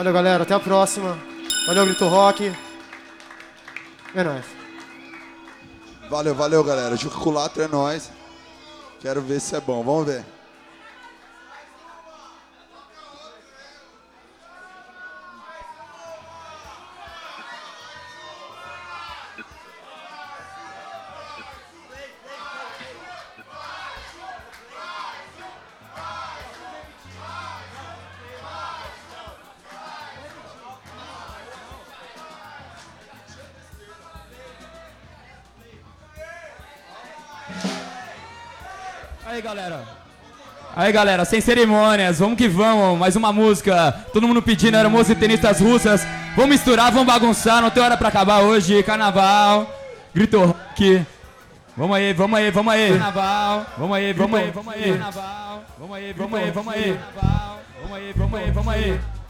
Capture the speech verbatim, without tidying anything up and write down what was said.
Valeu, galera. Até a próxima. Valeu, Grito Rock. É nóis. Valeu, valeu, galera. Juculato é nóis. Quero ver se é bom. Vamos ver. Aí, galera. Aí, galera, sem cerimônias, vamos que vamos. Mais uma música. Todo mundo pedindo, éramos e tenistas russas. Vamos misturar, vamos bagunçar. Não tem hora pra acabar hoje. Carnaval, Grito Rock. Vamos aí, vamos aí, vamos aí. Carnaval, vamos aí, vamos aí, vamos aí. Carnaval, vamos aí, vamos aí, vamos aí. Vamos aí, vamos aí, vamos aí.